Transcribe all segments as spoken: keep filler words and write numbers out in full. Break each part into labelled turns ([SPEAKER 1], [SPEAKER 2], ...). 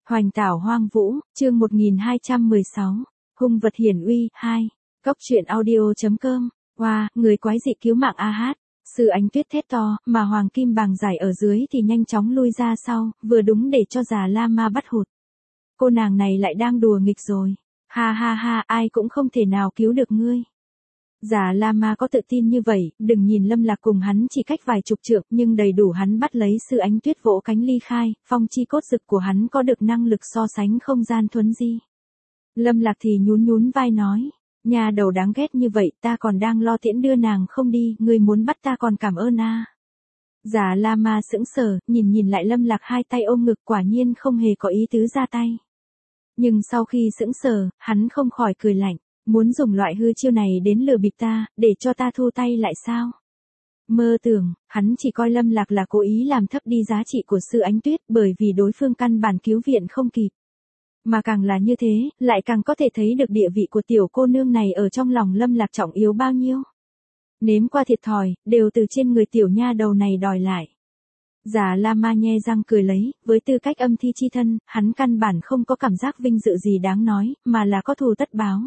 [SPEAKER 1] Hoành tảo hoang vũ, chương một nghìn hai trăm mười sáu, hung vật hiển uy, hai. Cốc truyện audio.com, wow, người quái dị cứu mạng a hát. Sư Ánh Tuyết thét to, mà Hoàng Kim Bàng Giải ở dưới thì nhanh chóng lui ra sau, vừa đúng để cho Già La Ma bắt hụt. Cô nàng này lại đang đùa nghịch rồi. Ha ha ha, ai cũng không thể nào cứu được ngươi. Già La Ma có tự tin như vậy, đừng nhìn Lâm Lạc cùng hắn chỉ cách vài chục trượng, nhưng đầy đủ hắn bắt lấy Sư Ánh Tuyết vỗ cánh ly khai, phong chi cốt dực của hắn có được năng lực so sánh không gian thuấn di. Lâm Lạc thì nhún nhún vai nói, nhà đầu đáng ghét như vậy, ta còn đang lo tiễn đưa nàng không đi, ngươi muốn bắt ta còn cảm ơn a. À. Già La Ma sững sờ, nhìn nhìn lại Lâm Lạc hai tay ôm ngực, quả nhiên không hề có ý tứ ra tay. Nhưng sau khi sững sờ, hắn không khỏi cười lạnh. Muốn dùng loại hư chiêu này đến lừa bịp ta, để cho ta thu tay lại sao? Mơ tưởng, hắn chỉ coi Lâm Lạc là cố ý làm thấp đi giá trị của Sư Ánh Tuyết, bởi vì đối phương căn bản cứu viện không kịp. Mà càng là như thế, lại càng có thể thấy được địa vị của tiểu cô nương này ở trong lòng Lâm Lạc trọng yếu bao nhiêu. Nếm qua thiệt thòi, đều từ trên người tiểu nha đầu này đòi lại. Già La Ma nhe răng cười lấy, với tư cách âm thi chi thân, hắn căn bản không có cảm giác vinh dự gì đáng nói, mà là có thù tất báo.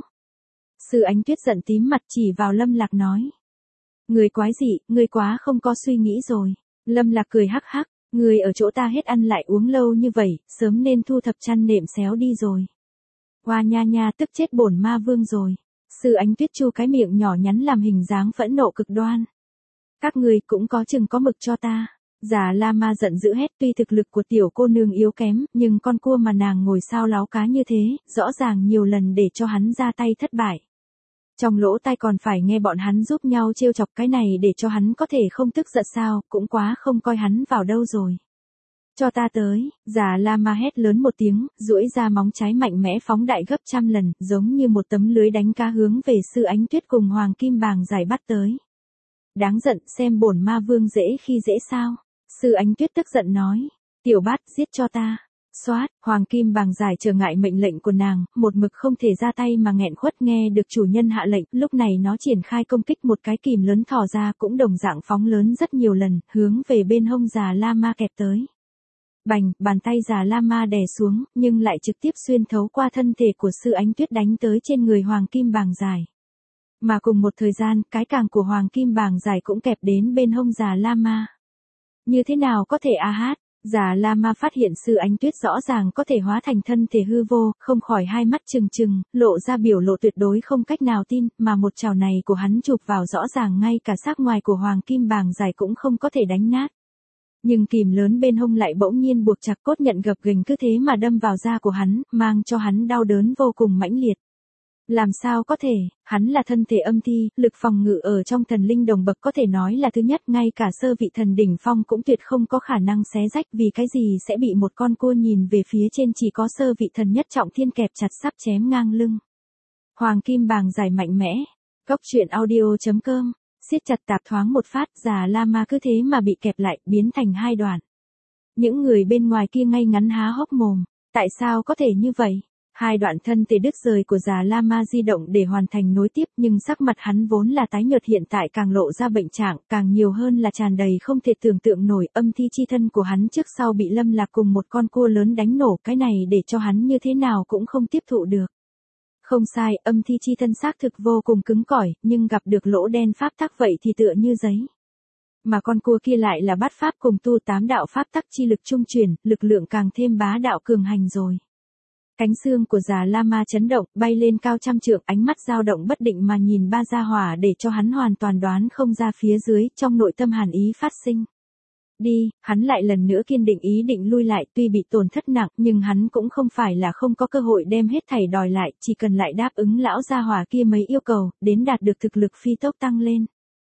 [SPEAKER 1] Sư Ánh Tuyết giận tím mặt chỉ vào Lâm Lạc nói. Người quái dị, người quá không có suy nghĩ rồi. Lâm Lạc cười hắc hắc, người ở chỗ ta hết ăn lại uống lâu như vậy, sớm nên thu thập chăn nệm xéo đi rồi. Hoa nha nha tức chết bổn ma vương rồi. Sư Ánh Tuyết chu cái miệng nhỏ nhắn làm hình dáng phẫn nộ cực đoan. Các người cũng có chừng có mực cho ta. Già La Ma giận dữ hét, tuy thực lực của tiểu cô nương yếu kém, nhưng con cua mà nàng ngồi sao láo cá như thế, rõ ràng nhiều lần để cho hắn ra tay thất bại. Trong lỗ tai còn phải nghe bọn hắn giúp nhau trêu chọc, cái này để cho hắn có thể không tức giận sao, cũng quá không coi hắn vào đâu rồi. Cho ta tới, Già La Ma hét lớn một tiếng, duỗi ra móng trái mạnh mẽ phóng đại gấp trăm lần, giống như một tấm lưới đánh cá hướng về Sư Ánh Tuyết cùng Hoàng Kim Bàng Giải bắt tới. Đáng giận, xem bổn ma vương dễ khi dễ sao. Sư Ánh Tuyết tức giận nói, tiểu bát giết cho ta. Xoát, Hoàng Kim Bàng Giải trở ngại mệnh lệnh của nàng, một mực không thể ra tay mà nghẹn khuất nghe được chủ nhân hạ lệnh, lúc này nó triển khai công kích, một cái kìm lớn thò ra cũng đồng dạng phóng lớn rất nhiều lần, hướng về bên hông Già La Ma kẹp tới. Bành, bàn tay Già La Ma đè xuống, nhưng lại trực tiếp xuyên thấu qua thân thể của Sư Ánh Tuyết đánh tới trên người Hoàng Kim Bàng Giải. Mà cùng một thời gian, cái càng của Hoàng Kim Bàng Giải cũng kẹp đến bên hông Già La Ma. Như thế nào có thể a hát? Già La Ma phát hiện Sư Ánh Tuyết rõ ràng có thể hóa thành thân thể hư vô, không khỏi hai mắt trừng trừng, lộ ra biểu lộ tuyệt đối không cách nào tin, mà một chảo này của hắn chụp vào rõ ràng ngay cả xác ngoài của Hoàng Kim Bàng Giải cũng không có thể đánh nát. Nhưng kìm lớn bên hông lại bỗng nhiên buộc chặt, cốt nhận gập ghềnh cứ thế mà đâm vào da của hắn, mang cho hắn đau đớn vô cùng mãnh liệt. Làm sao có thể, hắn là thân thể âm thi, lực phòng ngự ở trong thần linh đồng bậc có thể nói là thứ nhất, ngay cả sơ vị thần đỉnh phong cũng tuyệt không có khả năng xé rách, vì cái gì sẽ bị một con cua nhìn về phía trên chỉ có sơ vị thần nhất trọng thiên kẹp chặt sắp chém ngang lưng. Hoàng Kim Bàng Giải mạnh mẽ. Cốc truyện audio.com, siết chặt tạp thoáng một phát, Già La Ma cứ thế mà bị kẹp lại, biến thành hai đoạn. Những người bên ngoài kia ngay ngắn há hốc mồm, tại sao có thể như vậy? Hai đoạn thân thể đứt rời của Già La Ma di động để hoàn thành nối tiếp, nhưng sắc mặt hắn vốn là tái nhợt hiện tại càng lộ ra bệnh trạng, càng nhiều hơn là tràn đầy không thể tưởng tượng nổi, âm thi chi thân của hắn trước sau bị Lâm Lạc cùng một con cua lớn đánh nổ, cái này để cho hắn như thế nào cũng không tiếp thụ được. Không sai, âm thi chi thân xác thực vô cùng cứng cỏi, nhưng gặp được lỗ đen pháp tắc vậy thì tựa như giấy. Mà con cua kia lại là bát pháp cùng tu tám đạo pháp tắc chi lực trung truyền, lực lượng càng thêm bá đạo cường hành rồi. Cánh xương của Già La Ma chấn động, bay lên cao trăm trượng, ánh mắt dao động bất định mà nhìn ba gia hỏa để cho hắn hoàn toàn đoán không ra phía dưới, trong nội tâm hàn ý phát sinh. Đi, hắn lại lần nữa kiên định ý định lui lại, tuy bị tổn thất nặng, nhưng hắn cũng không phải là không có cơ hội đem hết thảy đòi lại, chỉ cần lại đáp ứng lão gia hỏa kia mấy yêu cầu, đến đạt được thực lực phi tốc tăng lên.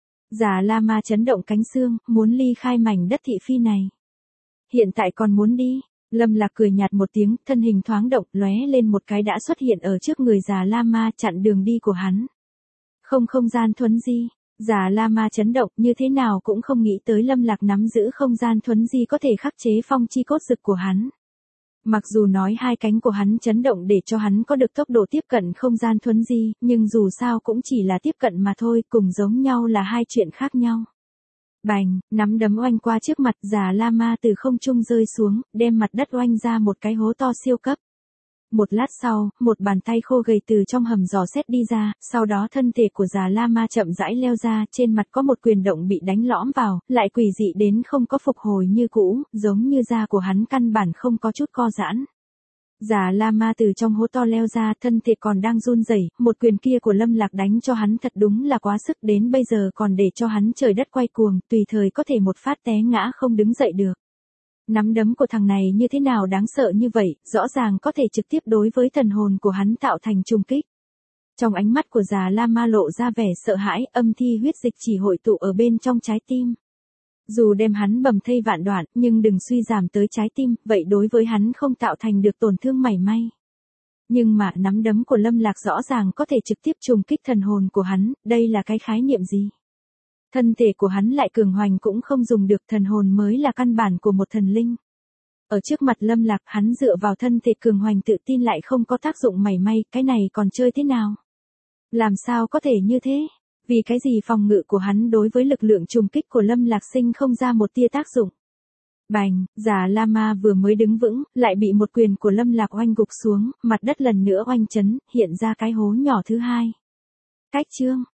[SPEAKER 1] Già La Ma chấn động cánh xương, muốn ly khai mảnh đất thị phi này. Hiện tại còn muốn đi. Lâm Lạc cười nhạt một tiếng, thân hình thoáng động, lóe lên một cái đã xuất hiện ở trước người Già La Ma, chặn đường đi của hắn. Không không gian thuấn di, Già La Ma chấn động, như thế nào cũng không nghĩ tới Lâm Lạc nắm giữ không gian thuấn di có thể khắc chế phong chi cốt dực của hắn. Mặc dù nói hai cánh của hắn chấn động để cho hắn có được tốc độ tiếp cận không gian thuấn di, nhưng dù sao cũng chỉ là tiếp cận mà thôi, cùng giống nhau là hai chuyện khác nhau. Bành, nắm đấm oanh qua trước mặt, Già Lama từ không trung rơi xuống, đem mặt đất oanh ra một cái hố to siêu cấp. Một lát sau, một bàn tay khô gầy từ trong hầm dò xét đi ra, sau đó thân thể của Già Lama chậm rãi leo ra, trên mặt có một quyền động bị đánh lõm vào, lại quỷ dị đến không có phục hồi như cũ, giống như da của hắn căn bản không có chút co giãn. Già Lama từ trong hố to leo ra, thân thể còn đang run rẩy, một quyền kia của Lâm Lạc đánh cho hắn thật đúng là quá sức, đến bây giờ còn để cho hắn trời đất quay cuồng, tùy thời có thể một phát té ngã không đứng dậy được. Nắm đấm của thằng này như thế nào đáng sợ như vậy, rõ ràng có thể trực tiếp đối với thần hồn của hắn tạo thành trùng kích. Trong ánh mắt của Già Lama lộ ra vẻ sợ hãi, âm thi huyết dịch chỉ hội tụ ở bên trong trái tim. Dù đem hắn bầm thây vạn đoạn, nhưng đừng suy giảm tới trái tim, vậy đối với hắn không tạo thành được tổn thương mảy may. Nhưng mà nắm đấm của Lâm Lạc rõ ràng có thể trực tiếp trùng kích thần hồn của hắn, đây là cái khái niệm gì? Thân thể của hắn lại cường hoành cũng không dùng được, thần hồn mới là căn bản của một thần linh. Ở trước mặt Lâm Lạc, hắn dựa vào thân thể cường hoành tự tin lại không có tác dụng mảy may, cái này còn chơi thế nào? Làm sao có thể như thế? Vì cái gì phòng ngự của hắn đối với lực lượng trùng kích của Lâm Lạc sinh không ra một tia tác dụng? Bành, Già Lama vừa mới đứng vững, lại bị một quyền của Lâm Lạc oanh gục xuống, mặt đất lần nữa oanh chấn, hiện ra cái hố nhỏ thứ hai. Cách chương